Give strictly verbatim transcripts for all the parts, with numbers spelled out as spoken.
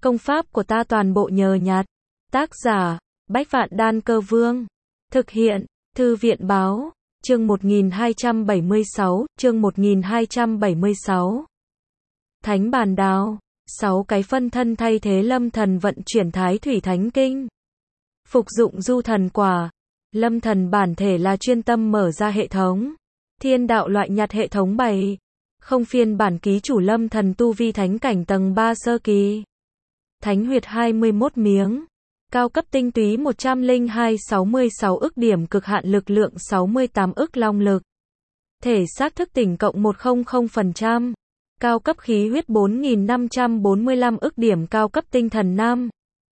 Công pháp của ta toàn bộ nhờ nhặt. Tác giả, Bách Vạn Đan Cơ Vương. Thực hiện, Thư viện Báo. Chương một nghìn hai trăm bảy mươi sáu, chương một nghìn hai trăm bảy mươi sáu. Thánh Bàn Đao, sáu cái phân thân thay thế Lâm Thần vận chuyển Thái Thủy Thánh Kinh. Phục dụng Du Thần Quả. Lâm Thần bản thể là chuyên tâm mở ra hệ thống. Thiên đạo loại nhặt hệ thống bảy. Không phiên bản ký chủ Lâm Thần tu vi thánh cảnh tầng ba sơ kỳ. Thánh huyệt hai mươi mốt miếng. Cao cấp tinh túy một trăm lẻ hai sáu mươi sáu ức điểm, cực hạn lực lượng sáu mươi tám ức long lực. Thể xác thức tỉnh cộng một trăm phần trăm. Cao cấp khí huyết bốn nghìn năm trăm bốn mươi lăm ức điểm, cao cấp tinh thần năm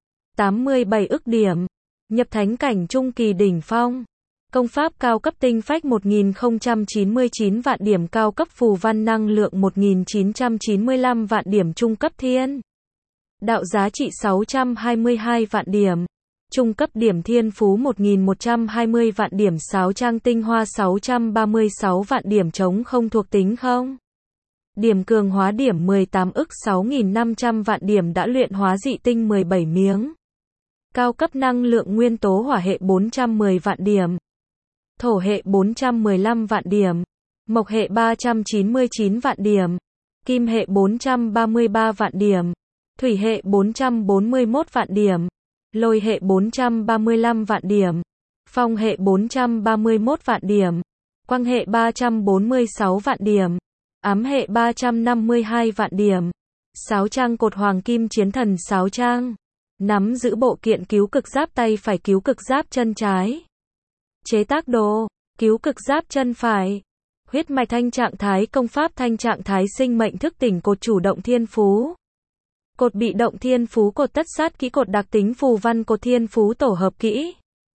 tám mươi bảy ức điểm. Nhập thánh cảnh trung kỳ đỉnh phong. Công pháp cao cấp tinh phách một nghìn không trăm chín mươi chín vạn điểm, cao cấp phù văn năng lượng một nghìn chín trăm chín mươi lăm vạn điểm, trung cấp thiên đạo giá trị sáu trăm hai mươi hai vạn điểm. Trung cấp điểm thiên phú một nghìn một trăm hai mươi vạn điểm, sáo trang tinh hoa sáu trăm ba mươi sáu vạn điểm, chống không thuộc tính không. Điểm cường hóa điểm mười tám ức sáu nghìn năm trăm vạn điểm, đã luyện hóa dị tinh mười bảy miếng. Cao cấp năng lượng nguyên tố hỏa hệ bốn trăm mười vạn điểm. Thổ hệ bốn trăm mười lăm vạn điểm. Mộc hệ ba trăm chín mươi chín vạn điểm. Kim hệ bốn trăm ba mươi ba vạn điểm. Thủy hệ bốn trăm bốn mươi mốt vạn điểm. Lôi hệ bốn trăm ba mươi lăm vạn điểm. Phong hệ bốn trăm ba mươi mốt vạn điểm. Quang hệ ba trăm bốn mươi sáu vạn điểm. Ám hệ ba trăm năm mươi hai vạn điểm. Sáo trang cột hoàng kim chiến thần sáo trang. Nắm giữ bộ kiện cứu cực giáp tay phải, cứu cực giáp chân trái. Chế tác đồ, cứu cực giáp chân phải. Huyết mạch thanh trạng thái, công pháp thanh trạng thái sinh mệnh thức tỉnh, cột chủ động thiên phú. Cột bị động thiên phú, cột tất sát kỹ, cột đặc tính phù văn, cột thiên phú tổ hợp kỹ.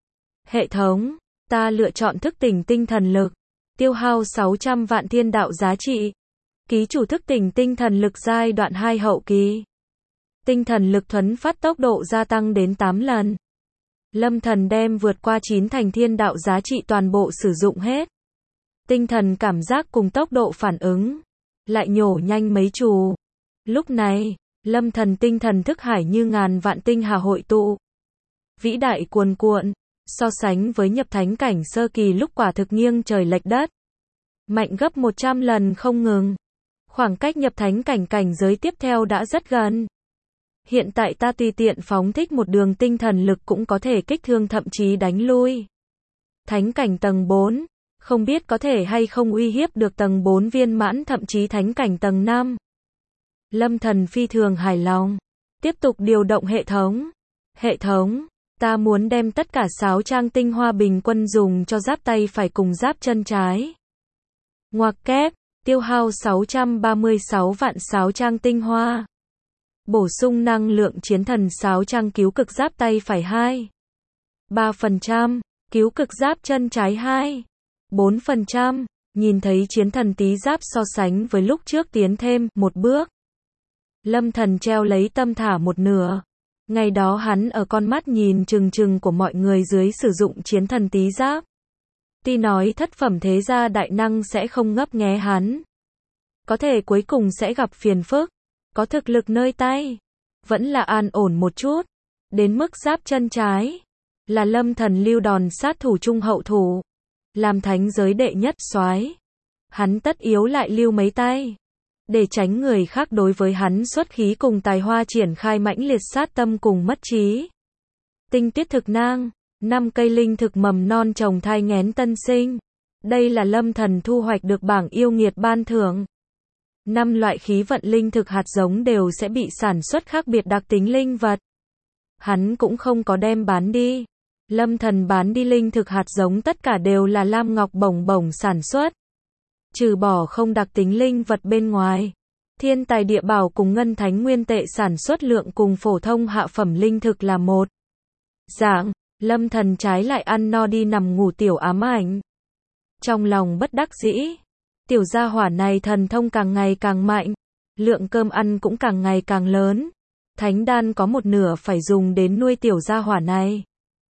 Hệ thống, ta lựa chọn thức tỉnh tinh thần lực. Tiêu hao sáu trăm vạn thiên đạo giá trị. Ký chủ thức tỉnh tinh thần lực giai đoạn hai hậu kỳ. Tinh thần lực thuấn phát tốc độ gia tăng đến tám lần. Lâm Thần đem vượt qua chín thành thiên đạo giá trị toàn bộ sử dụng hết. Tinh thần cảm giác cùng tốc độ phản ứng lại nhổ nhanh mấy chù. Lúc này, Lâm Thần tinh thần thức hải như ngàn vạn tinh hà hội tụ. Vĩ đại cuồn cuộn, so sánh với nhập thánh cảnh sơ kỳ lúc quả thực nghiêng trời lệch đất. Mạnh gấp một trăm lần không ngừng. Khoảng cách nhập thánh cảnh cảnh giới tiếp theo đã rất gần. Hiện tại ta tùy tiện phóng thích một đường tinh thần lực cũng có thể kích thương, thậm chí đánh lui. Thánh cảnh tầng bốn, không biết có thể hay không uy hiếp được tầng bốn viên mãn, thậm chí thánh cảnh tầng năm. Lâm Thần phi thường hài lòng. Tiếp tục điều động hệ thống. Hệ thống, ta muốn đem tất cả sáo trang tinh hoa bình quân dùng cho giáp tay phải cùng giáp chân trái. Ngoặc kép, tiêu hao sáu trăm ba mươi sáu vạn sáo trang tinh hoa. Bổ sung năng lượng chiến thần sáo trang cứu cực giáp tay phải hai. ba phần trăm, cứu cực giáp chân trái hai. bốn phần trăm, nhìn thấy chiến thần tí giáp so sánh với lúc trước tiến thêm một bước. Lâm Thần treo lấy tâm thả một nửa. Ngày đó hắn ở con mắt nhìn trừng trừng của mọi người dưới sử dụng chiến thần tí giáp. Tuy nói thất phẩm thế gia đại năng sẽ không ngấp nghé hắn. Có thể cuối cùng sẽ gặp phiền phức. Có thực lực nơi tay, vẫn là an ổn một chút. Đến mức giáp chân trái, là Lâm Thần lưu đòn sát thủ trung hậu thủ. Làm thánh giới đệ nhất soái, hắn tất yếu lại lưu mấy tay. Để tránh người khác đối với hắn xuất khí cùng tài hoa triển khai mãnh liệt sát tâm cùng mất trí. Tinh tuyết thực nang, năm cây linh thực mầm non trồng thai nghén tân sinh. Đây là Lâm Thần thu hoạch được bảng yêu nghiệt ban thưởng. Năm loại khí vận linh thực hạt giống đều sẽ bị sản xuất khác biệt đặc tính linh vật. Hắn cũng không có đem bán đi. Lâm Thần bán đi linh thực hạt giống tất cả đều là lam ngọc bổng bổng sản xuất. Trừ bỏ không đặc tính linh vật bên ngoài, thiên tài địa bảo cùng ngân thánh nguyên tệ sản xuất lượng cùng phổ thông hạ phẩm linh thực là một dạng. Lâm Thần trái lại ăn no đi nằm ngủ tiểu ám ảnh. Trong lòng bất đắc dĩ. Tiểu gia hỏa này thần thông càng ngày càng mạnh, lượng cơm ăn cũng càng ngày càng lớn. Thánh đan có một nửa phải dùng đến nuôi tiểu gia hỏa này.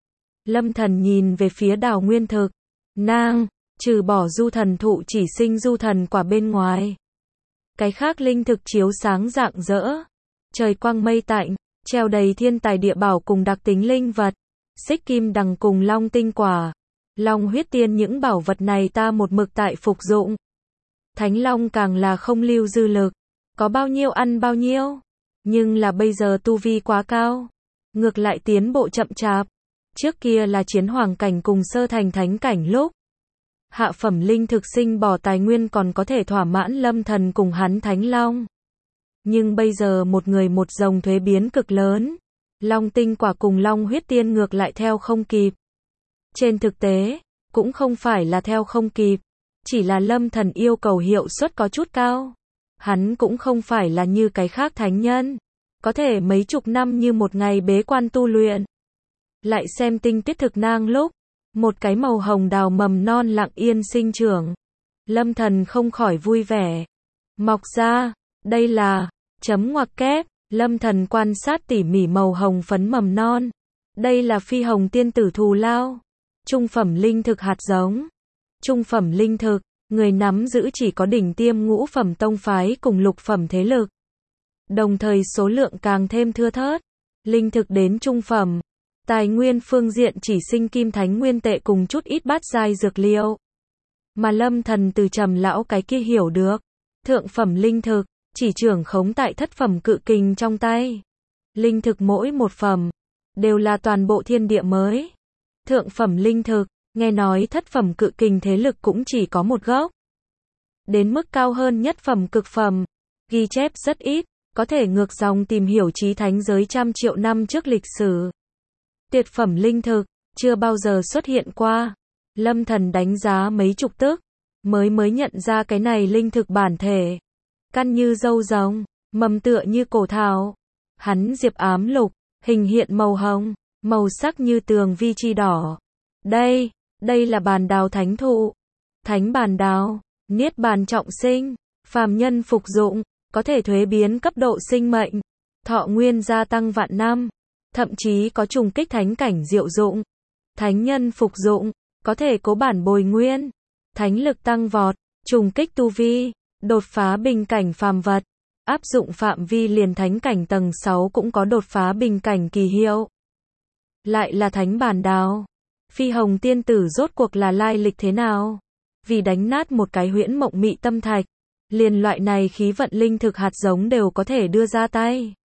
Lâm Thần nhìn về phía Đào Nguyên Thực. Nang, trừ bỏ du thần thụ chỉ sinh du thần quả bên ngoài. Cái khác linh thực chiếu sáng rạng rỡ. Trời quang mây tạnh, treo đầy thiên tài địa bảo cùng đặc tính linh vật, xích kim đằng cùng long tinh quả, long huyết tiên, những bảo vật này ta một mực tại phục dụng. Thánh long càng là không lưu dư lực, có bao nhiêu ăn bao nhiêu, nhưng là bây giờ tu vi quá cao, ngược lại tiến bộ chậm chạp. Trước kia là chiến hoàng cảnh cùng sơ thành thánh cảnh lúc, hạ phẩm linh thực sinh bỏ tài nguyên còn có thể thỏa mãn Lâm Thần cùng hắn thánh long. Nhưng bây giờ một người một rồng thuế biến cực lớn, long tinh quả cùng long huyết tiên ngược lại theo không kịp. Trên thực tế, cũng không phải là theo không kịp, chỉ là Lâm Thần yêu cầu hiệu suất có chút cao. Hắn cũng không phải là như cái khác thánh nhân, có thể mấy chục năm như một ngày bế quan tu luyện. Lại xem tinh tuyết thực nang lúc, một cái màu hồng đào mầm non lặng yên sinh trưởng. Lâm Thần không khỏi vui vẻ. Mọc ra, đây là, chấm ngoặc kép, Lâm Thần quan sát tỉ mỉ màu hồng phấn mầm non. Đây là phi hồng tiên tử thù lao. Trung phẩm linh thực hạt giống. Trung phẩm linh thực, người nắm giữ chỉ có đỉnh tiêm ngũ phẩm tông phái cùng lục phẩm thế lực. Đồng thời số lượng càng thêm thưa thớt. Linh thực đến trung phẩm. Tài nguyên phương diện chỉ sinh kim thánh nguyên tệ cùng chút ít bát giai dược liệu. Mà Lâm Thần từ Trầm lão cái kia hiểu được, thượng phẩm linh thực chỉ trưởng khống tại thất phẩm cự kình trong tay. Linh thực mỗi một phẩm đều là toàn bộ thiên địa mới. Thượng phẩm linh thực, nghe nói thất phẩm cự kình thế lực cũng chỉ có một gốc. Đến mức cao hơn nhất phẩm cực phẩm, ghi chép rất ít, có thể ngược dòng tìm hiểu chí thánh giới trăm triệu năm trước lịch sử. Tuyệt phẩm linh thực, chưa bao giờ xuất hiện qua. Lâm Thần đánh giá mấy chục tức, mới mới nhận ra cái này linh thực bản thể. Căn như dâu rồng, mầm tựa như cổ thảo. Hắn diệp ám lục, hình hiện màu hồng, màu sắc như tường vi chi đỏ. Đây, đây là bàn đào thánh thụ. Thánh bàn đào, niết bàn trọng sinh, phàm nhân phục dụng, có thể thuế biến cấp độ sinh mệnh, thọ nguyên gia tăng vạn năm. Thậm chí có trùng kích thánh cảnh diệu dụng. Thánh nhân phục dụng, có thể cố bản bồi nguyên, thánh lực tăng vọt, trùng kích tu vi, đột phá bình cảnh phàm vật, áp dụng phạm vi liền thánh cảnh tầng sáu cũng có đột phá bình cảnh kỳ hiệu. Lại là thánh bản đào. Phi hồng tiên tử rốt cuộc là lai lịch thế nào? Vì đánh nát một cái huyễn mộng mị tâm thạch, liền loại này khí vận linh thực hạt giống đều có thể đưa ra tay.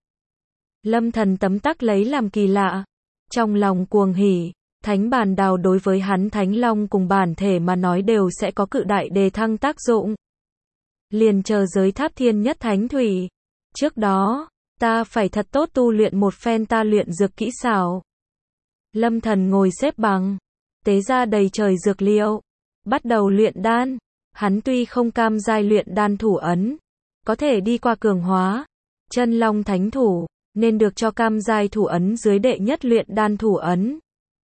Lâm Thần tấm tắc lấy làm kỳ lạ, trong lòng cuồng hỉ, thánh bàn đào đối với hắn thánh long cùng bản thể mà nói đều sẽ có cự đại đề thăng tác dụng. Liền chờ giới tháp thiên nhất thánh thủy. Trước đó, ta phải thật tốt tu luyện một phen ta luyện dược kỹ xảo. Lâm Thần ngồi xếp bằng, tế ra đầy trời dược liệu, bắt đầu luyện đan. Hắn tuy không cam giai luyện đan thủ ấn, có thể đi qua cường hóa, chân long thánh thủ, nên được cho cam giai thủ ấn dưới đệ nhất luyện đan thủ ấn.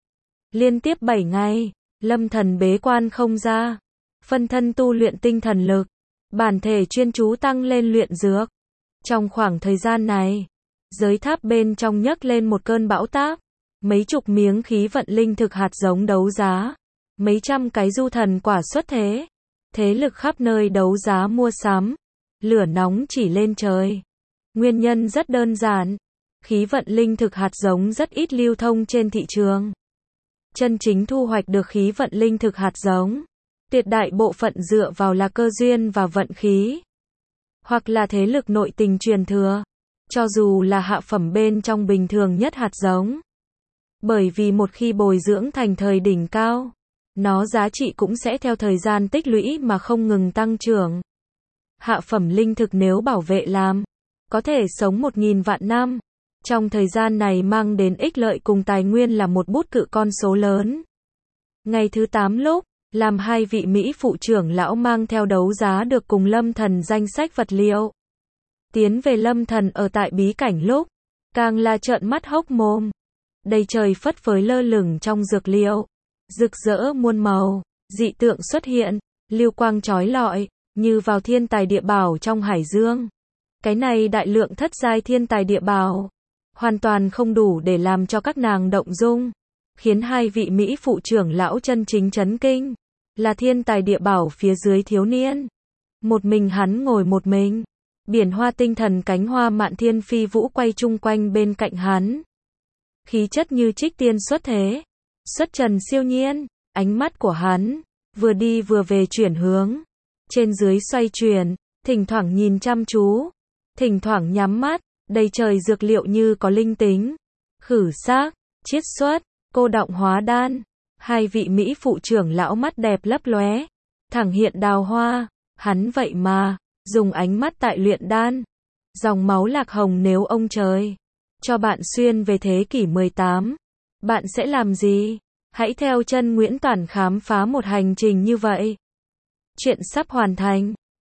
Liên tiếp bảy ngày, Lâm Thần bế quan không ra, phân thân tu luyện tinh thần lực, bản thể chuyên chú tăng lên luyện dược. Trong khoảng thời gian này, giới tháp bên trong nhấc lên một cơn bão táp, mấy chục miếng khí vận linh thực hạt giống đấu giá, mấy trăm cái du thần quả xuất thế, thế lực khắp nơi đấu giá mua sắm, lửa nóng chỉ lên trời. Nguyên nhân rất đơn giản, khí vận linh thực hạt giống rất ít lưu thông trên thị trường. Chân chính thu hoạch được khí vận linh thực hạt giống, tuyệt đại bộ phận dựa vào là cơ duyên và vận khí, hoặc là thế lực nội tình truyền thừa, cho dù là hạ phẩm bên trong bình thường nhất hạt giống. Bởi vì một khi bồi dưỡng thành thời đỉnh cao, nó giá trị cũng sẽ theo thời gian tích lũy mà không ngừng tăng trưởng. Hạ phẩm linh thực nếu bảo vệ làm, có thể sống một nghìn vạn năm. Trong thời gian này mang đến ích lợi cùng tài nguyên là một bút cự con số lớn. Ngày thứ tám lúc, làm hai vị Mỹ phụ trưởng lão mang theo đấu giá được cùng Lâm Thần danh sách vật liệu. Tiến về Lâm Thần ở tại bí cảnh lúc, càng là trợn mắt hốc mồm. Đầy trời phất phới lơ lửng trong dược liệu, rực rỡ muôn màu, dị tượng xuất hiện, lưu quang chói lọi, như vào thiên tài địa bảo trong hải dương. Cái này đại lượng thất giai thiên tài địa bảo, hoàn toàn không đủ để làm cho các nàng động dung, khiến hai vị Mỹ phụ trưởng lão chân chính chấn kinh, là thiên tài địa bảo phía dưới thiếu niên. Một mình hắn ngồi một mình, Biển hoa tinh thần cánh hoa mạn thiên phi vũ quay chung quanh bên cạnh hắn. Khí chất như trích tiên xuất thế. Xuất trần siêu nhiên, ánh mắt của hắn, vừa đi vừa về chuyển hướng. Trên dưới xoay chuyển, thỉnh thoảng nhìn chăm chú, thỉnh thoảng nhắm mắt, đầy trời dược liệu như có linh tính. Khử xác, chiết xuất, cô đọng hóa đan. Hai vị Mỹ phụ trưởng lão mắt đẹp lấp lóe, thẳng hiện đào hoa, hắn vậy mà, dùng ánh mắt tại luyện đan. Dòng máu lạc hồng nếu ông trời cho bạn xuyên về thế kỷ mười tám, bạn sẽ làm gì? Hãy theo chân Nguyễn Toản khám phá một hành trình như vậy. Chuyện sắp hoàn thành.